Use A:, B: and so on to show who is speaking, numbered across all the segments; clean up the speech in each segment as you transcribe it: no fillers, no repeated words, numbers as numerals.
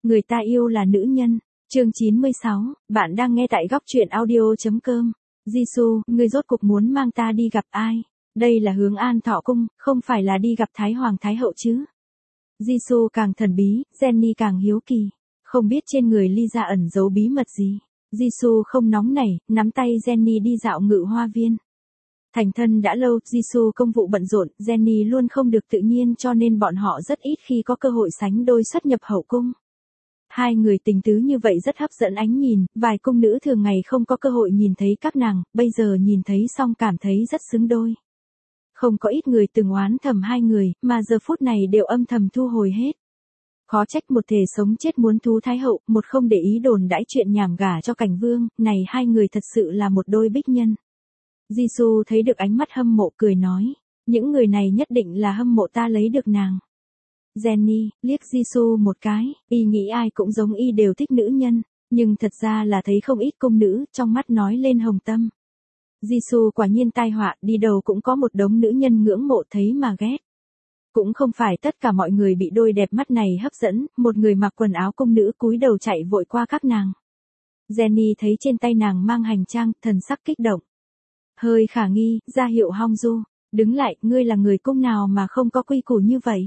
A: Người ta yêu là nữ nhân. Chương 96, bạn đang nghe tại góc truyện audio.com. Jisoo, ngươi rốt cuộc muốn mang ta đi gặp ai? Đây là Hướng An Thọ Cung, không phải là đi gặp Thái Hoàng Thái Hậu chứ? Jisoo càng thần bí, Jenny càng hiếu kỳ. Không biết trên người Lisa ẩn giấu bí mật gì. Jisoo không nóng nảy, nắm tay Jenny đi dạo ngự hoa viên. Thành thân đã lâu, Jisoo công vụ bận rộn, Jenny luôn không được tự nhiên cho nên bọn họ rất ít khi có cơ hội sánh đôi xuất nhập hậu cung. Hai người tình tứ như vậy rất hấp dẫn ánh nhìn, vài cung nữ thường ngày không có cơ hội nhìn thấy các nàng, bây giờ nhìn thấy xong cảm thấy rất xứng đôi. Không có ít người từng oán thầm hai người, mà giờ phút này đều âm thầm thu hồi hết. Khó trách một thể sống chết muốn thú Thái Hậu, một không để ý đồn đãi chuyện nhảm gả cho Cảnh Vương, này hai người thật sự là một đôi bích nhân. Jisoo thấy được ánh mắt hâm mộ cười nói, những người này nhất định là hâm mộ ta lấy được nàng. Jenny liếc Jisoo một cái, y nghĩ ai cũng giống y đều thích nữ nhân, nhưng thật ra là thấy không ít cung nữ, trong mắt nói lên hồng tâm. Jisoo quả nhiên tai họa, đi đâu cũng có một đống nữ nhân ngưỡng mộ thấy mà ghét. Cũng không phải tất cả mọi người bị đôi đẹp mắt này hấp dẫn, một người mặc quần áo cung nữ cúi đầu chạy vội qua các nàng. Jenny thấy trên tay nàng mang hành trang, thần sắc kích động. Hơi khả nghi, ra hiệu Hongju, đứng lại, ngươi là người cung nào mà không có quy củ như vậy.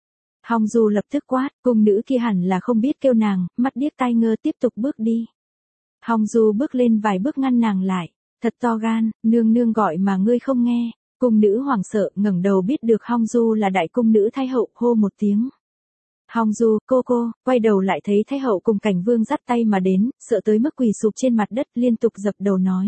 A: Hongju lập tức quát, cung nữ kia hẳn là không biết kêu nàng, mắt điếc tai ngơ tiếp tục bước đi. Hongju bước lên vài bước ngăn nàng lại, thật to gan, nương nương gọi mà ngươi không nghe. Cung nữ hoảng sợ ngẩng đầu biết được Hongju là đại cung nữ Thái Hậu, hô một tiếng. Hongju, cô, quay đầu lại thấy Thái Hậu cùng Cảnh Vương dắt tay mà đến, sợ tới mức quỳ sụp trên mặt đất liên tục dập đầu nói.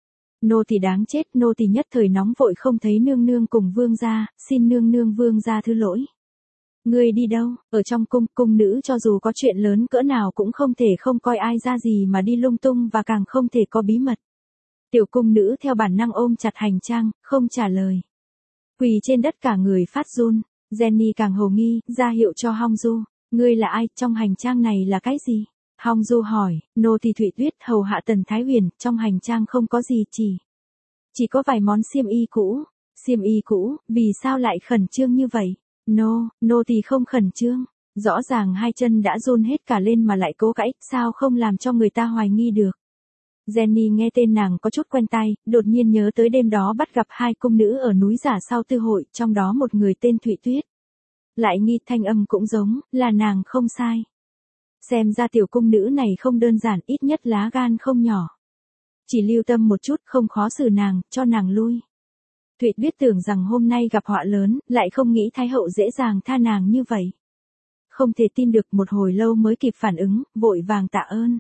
A: Nô tỳ đáng chết, nô tỳ nhất thời nóng vội không thấy nương nương cùng vương gia, xin nương nương vương gia thứ lỗi. Ngươi đi đâu? Ở trong cung, cung nữ cho dù có chuyện lớn cỡ nào cũng không thể không coi ai ra gì mà đi lung tung và càng không thể có bí mật. Tiểu cung nữ theo bản năng ôm chặt hành trang, không trả lời. Quỳ trên đất cả người phát run, Jenny càng hồ nghi, ra hiệu cho Hongju, ngươi là ai, trong hành trang này là cái gì? Hongju hỏi, nô tỳ Thụy Tuyết hầu hạ Tần Thái Huyền, trong hành trang không có gì chỉ có vài món xiêm y cũ. Xiêm y cũ, vì sao lại khẩn trương như vậy? Nô tỳ không khẩn trương. Rõ ràng hai chân đã run hết cả lên mà lại cố cãi, sao không làm cho người ta hoài nghi được. Jenny nghe tên nàng có chút quen tai, đột nhiên nhớ tới đêm đó bắt gặp hai cung nữ ở núi giả sau tư hội, trong đó một người tên Thụy Tuyết. Lại nghi thanh âm cũng giống, là nàng không sai. Xem ra tiểu cung nữ này không đơn giản, ít nhất lá gan không nhỏ. Chỉ lưu tâm một chút, không khó xử nàng, cho nàng lui. Thụy Tuyết tưởng rằng hôm nay gặp họa lớn, lại không nghĩ Thái Hậu dễ dàng tha nàng như vậy. Không thể tin được, một hồi lâu mới kịp phản ứng, vội vàng tạ ơn.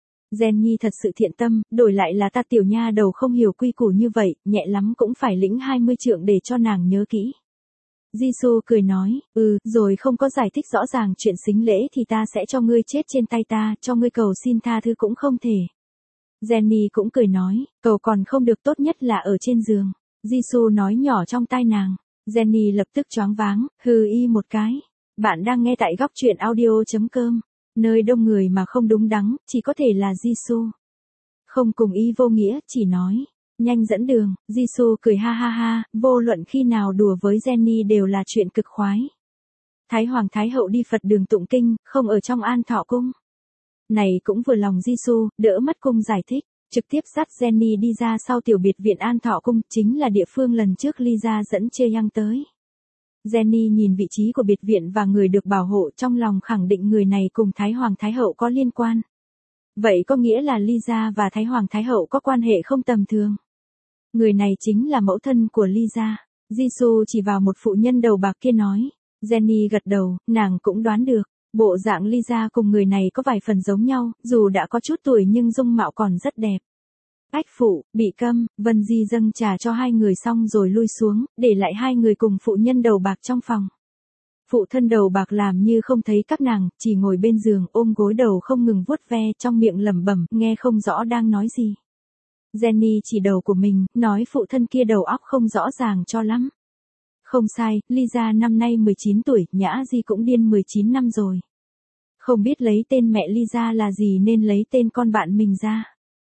A: Jenny thật sự thiện tâm, đổi lại là ta tiểu nha đầu không hiểu quy củ như vậy, nhẹ lắm cũng phải lĩnh 20 trượng để cho nàng nhớ kỹ. Jisoo cười nói, rồi không có giải thích rõ ràng chuyện sính lễ thì ta sẽ cho ngươi chết trên tay ta, cho ngươi cầu xin tha thứ cũng không thể. Jenny cũng cười nói, cầu còn không được, tốt nhất là ở trên giường. Jisoo nói nhỏ trong tai nàng. Jenny lập tức choáng váng, hừ y một cái. Bạn đang nghe tại góc truyện audio.com. Nơi đông người mà không đúng đắn, chỉ có thể là Jisoo. Không cùng y vô nghĩa, chỉ nói. Nhanh dẫn đường, Jisoo cười ha ha ha, vô luận khi nào đùa với Jenny đều là chuyện cực khoái. Thái Hoàng Thái Hậu đi Phật đường tụng kinh, không ở trong An Thọ Cung. Này cũng vừa lòng Jisoo, đỡ mất cung giải thích, trực tiếp dắt Jenny đi ra sau tiểu biệt viện An Thọ Cung, chính là địa phương lần trước Lisa dẫn Chê Yang tới. Jenny nhìn vị trí của biệt viện và người được bảo hộ, trong lòng khẳng định người này cùng Thái Hoàng Thái Hậu có liên quan. Vậy có nghĩa là Lisa và Thái Hoàng Thái Hậu có quan hệ không tầm thường. Người này chính là mẫu thân của Lisa. Jisoo chỉ vào một phụ nhân đầu bạc kia nói. Jenny gật đầu, nàng cũng đoán được. Bộ dạng Lisa cùng người này có vài phần giống nhau, dù đã có chút tuổi nhưng dung mạo còn rất đẹp. Ách phụ, bị câm, Vân Di dâng trà cho hai người xong rồi lui xuống, để lại hai người cùng phụ nhân đầu bạc trong phòng. Phụ thân đầu bạc làm như không thấy các nàng, chỉ ngồi bên giường ôm gối đầu không ngừng vuốt ve, trong miệng lẩm bẩm, nghe không rõ đang nói gì. Jenny chỉ đầu của mình, nói phụ thân kia đầu óc không rõ ràng cho lắm. Không sai, Lisa năm nay 19 tuổi, Nhã Di cũng điên 19 năm rồi. Không biết lấy tên mẹ Lisa là gì nên lấy tên con bạn mình ra.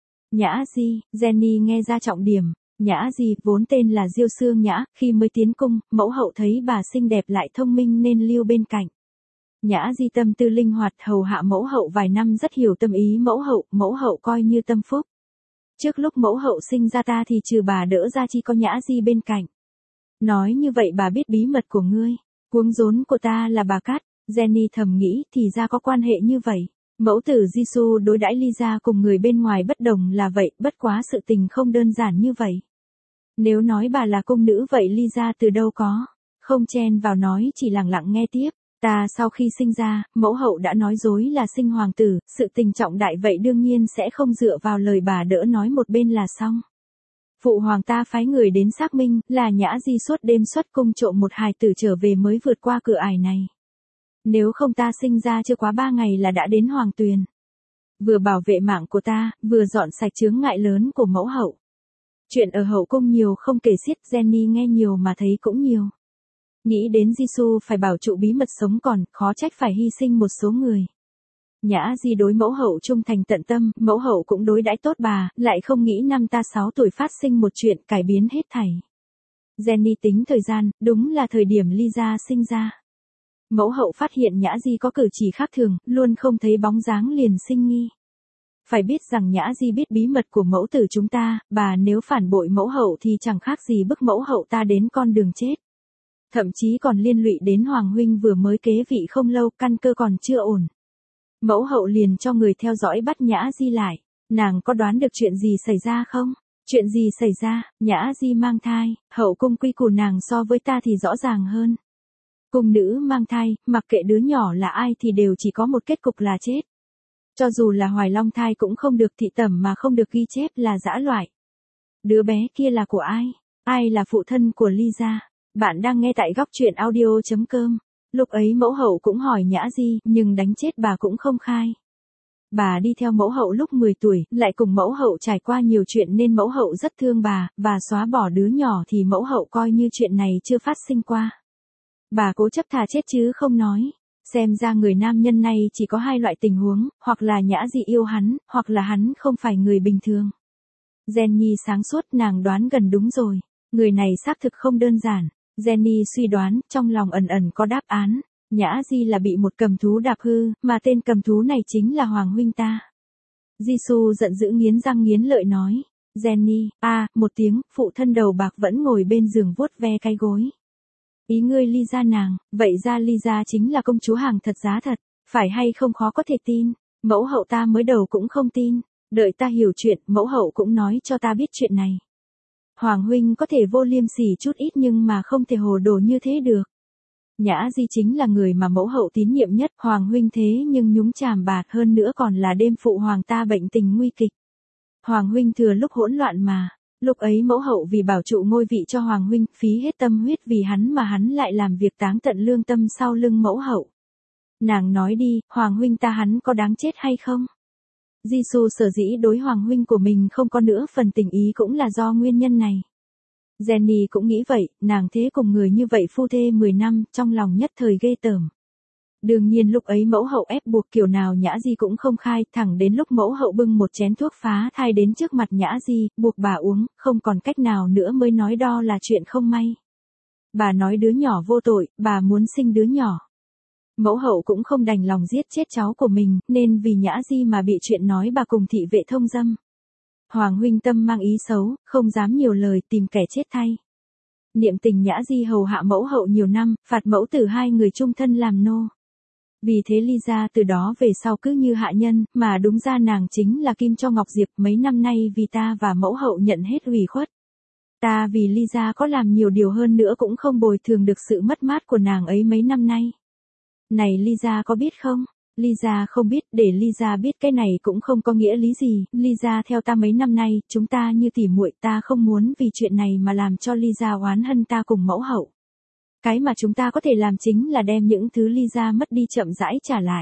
A: Nhã Di, Jenny nghe ra trọng điểm. Nhã Di, vốn tên là Diêu Xương Nhã, khi mới tiến cung, mẫu hậu thấy bà xinh đẹp lại thông minh nên lưu bên cạnh. Nhã Di tâm tư linh hoạt hầu hạ mẫu hậu vài năm rất hiểu tâm ý mẫu hậu coi như tâm phúc. Trước lúc mẫu hậu sinh ra ta thì trừ bà đỡ ra chỉ có Nhã Di bên cạnh. Nói như vậy bà biết bí mật của ngươi, cuống rốn của ta là bà Cát. Jenny thầm nghĩ thì ra có quan hệ như vậy. Mẫu tử Giêsu đối đãi Lisa cùng người bên ngoài bất đồng là vậy, bất quá sự tình không đơn giản như vậy. Nếu nói bà là cung nữ vậy Lisa từ đâu có, không chen vào nói chỉ lặng lặng nghe tiếp. Ta sau khi sinh ra, mẫu hậu đã nói dối là sinh hoàng tử, sự tình trọng đại vậy đương nhiên sẽ không dựa vào lời bà đỡ nói một bên là xong. Phụ hoàng ta phái người đến xác minh là Nhã Di suốt đêm xuất cung trộm một hài tử trở về mới vượt qua cửa ải này. Nếu không ta sinh ra chưa quá 3 ngày là đã đến hoàng tuyền. Vừa bảo vệ mạng của ta, vừa dọn sạch chướng ngại lớn của mẫu hậu. Chuyện ở hậu cung nhiều không kể xiết, Jenny nghe nhiều mà thấy cũng nhiều. Nghĩ đến Giêsu phải bảo trụ bí mật sống còn, khó trách phải hy sinh một số người. Nhã Di đối mẫu hậu trung thành tận tâm, mẫu hậu cũng đối đãi tốt bà, lại không nghĩ năm ta 6 tuổi phát sinh một chuyện cải biến hết thảy. Jenny tính thời gian, đúng là thời điểm Lisa sinh ra. Mẫu hậu phát hiện Nhã Di có cử chỉ khác thường, luôn không thấy bóng dáng liền sinh nghi. Phải biết rằng Nhã Di biết bí mật của mẫu tử chúng ta, bà nếu phản bội mẫu hậu thì chẳng khác gì bức mẫu hậu ta đến con đường chết. Thậm chí còn liên lụy đến Hoàng huynh vừa mới kế vị không lâu, căn cơ còn chưa ổn. Mẫu hậu liền cho người theo dõi bắt Nhã Di lại. Nàng có đoán được chuyện gì xảy ra không? Chuyện gì xảy ra? Nhã Di mang thai, hậu cung quy củ nàng so với ta thì rõ ràng hơn. Cung nữ mang thai, mặc kệ đứa nhỏ là ai thì đều chỉ có một kết cục là chết. Cho dù là hoài long thai cũng không được thị tẩm mà không được ghi chép là dã loại. Đứa bé kia là của ai? Ai là phụ thân của Lisa? Bạn đang nghe tại góc truyện audio.com. Lúc ấy mẫu hậu cũng hỏi Nhã Di, nhưng đánh chết bà cũng không khai. Bà đi theo mẫu hậu lúc 10 tuổi, lại cùng mẫu hậu trải qua nhiều chuyện nên mẫu hậu rất thương bà xóa bỏ đứa nhỏ thì mẫu hậu coi như chuyện này chưa phát sinh qua. Bà cố chấp thà chết chứ không nói. Xem ra người nam nhân này chỉ có 2 loại tình huống, hoặc là Nhã Di yêu hắn, hoặc là hắn không phải người bình thường. Jenny sáng suốt nàng đoán gần đúng rồi. Người này xác thực không đơn giản. Jenny suy đoán, trong lòng ẩn ẩn có đáp án. Nhã Di là bị một cầm thú đạp hư, mà tên cầm thú này chính là Hoàng huynh ta. Giêsu giận dữ nghiến răng nghiến lợi nói. Jenny, một tiếng, phụ thân đầu bạc vẫn ngồi bên giường vuốt ve cái gối. Ý ngươi Lisa nàng, vậy ra Lisa chính là công chúa hàng thật giá thật, phải hay không khó có thể tin. Mẫu hậu ta mới đầu cũng không tin, đợi ta hiểu chuyện, mẫu hậu cũng nói cho ta biết chuyện này. Hoàng huynh có thể vô liêm sỉ chút ít nhưng mà không thể hồ đồ như thế được. Nhã Di chính là người mà mẫu hậu tín nhiệm nhất, Hoàng huynh thế nhưng nhúng chàm bạt hơn nữa còn là đêm phụ hoàng ta bệnh tình nguy kịch. Hoàng huynh thừa lúc hỗn loạn mà, lúc ấy mẫu hậu vì bảo trụ ngôi vị cho Hoàng huynh, phí hết tâm huyết vì hắn mà hắn lại làm việc táng tận lương tâm sau lưng mẫu hậu. Nàng nói đi, Hoàng huynh ta hắn có đáng chết hay không? Giêsu sở dĩ đối Hoàng huynh của mình không có nữa phần tình ý cũng là do nguyên nhân này. Jenny cũng nghĩ vậy, nàng thế cùng người như vậy phu thê 10 năm, trong lòng nhất thời ghê tởm. Đương nhiên lúc ấy mẫu hậu ép buộc kiểu nào Nhã Di cũng không khai, thẳng đến lúc mẫu hậu bưng một chén thuốc phá thai đến trước mặt Nhã Di, buộc bà uống, không còn cách nào nữa mới nói đo là chuyện không may. Bà nói đứa nhỏ vô tội, bà muốn sinh đứa nhỏ. Mẫu hậu cũng không đành lòng giết chết cháu của mình, nên vì Nhã Di mà bị chuyện nói bà cùng thị vệ thông dâm. Hoàng huynh tâm mang ý xấu, không dám nhiều lời tìm kẻ chết thay. Niệm tình Nhã Di hầu hạ mẫu hậu nhiều năm, phạt mẫu tử 2 người chung thân làm nô. Vì thế Lisa từ đó về sau cứ như hạ nhân, mà đúng ra nàng chính là kim cho ngọc diệp, mấy năm nay vì ta và mẫu hậu nhận hết ủy khuất. Ta vì Lisa có làm nhiều điều hơn nữa cũng không bồi thường được sự mất mát của nàng ấy mấy năm nay. Này Lisa có biết không? Lisa không biết, để Lisa biết cái này cũng không có nghĩa lý gì. Lisa theo ta mấy năm nay, chúng ta như tỉ muội, ta không muốn vì chuyện này mà làm cho Lisa oán hận ta cùng mẫu hậu. Cái mà chúng ta có thể làm chính là đem những thứ Lisa mất đi chậm rãi trả lại.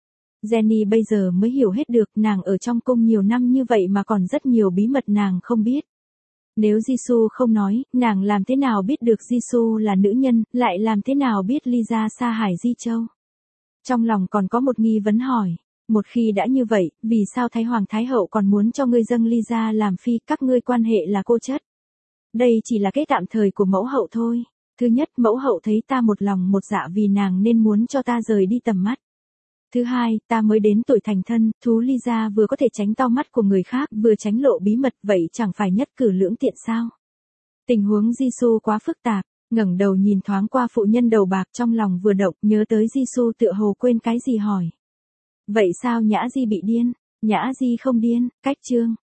A: Jenny bây giờ mới hiểu hết được, nàng ở trong cung nhiều năm như vậy mà còn rất nhiều bí mật nàng không biết. Nếu Giêsu không nói, nàng làm thế nào biết được Giêsu là nữ nhân, lại làm thế nào biết Lisa xa hải Di Châu? Trong lòng còn có một nghi vấn hỏi, một khi đã như vậy, vì sao Thái Hoàng Thái Hậu còn muốn cho ngươi dâng Lisa làm phi, các ngươi quan hệ là cô chất? Đây chỉ là cái tạm thời của mẫu hậu thôi. Thứ nhất, mẫu hậu thấy ta một lòng một dạ vì nàng nên muốn cho ta rời đi tầm mắt. Thứ hai, ta mới đến tuổi thành thân, thú ly gia vừa có thể tránh to mắt của người khác, vừa tránh lộ bí mật, vậy chẳng phải nhất cử lưỡng tiện sao? Tình huống Jisoo quá phức tạp, ngẩng đầu nhìn thoáng qua phụ nhân đầu bạc trong lòng vừa động, nhớ tới Jisoo tựa hồ quên cái gì hỏi. Vậy sao Nhã Di bị điên? Nhã Di không điên, cách chương.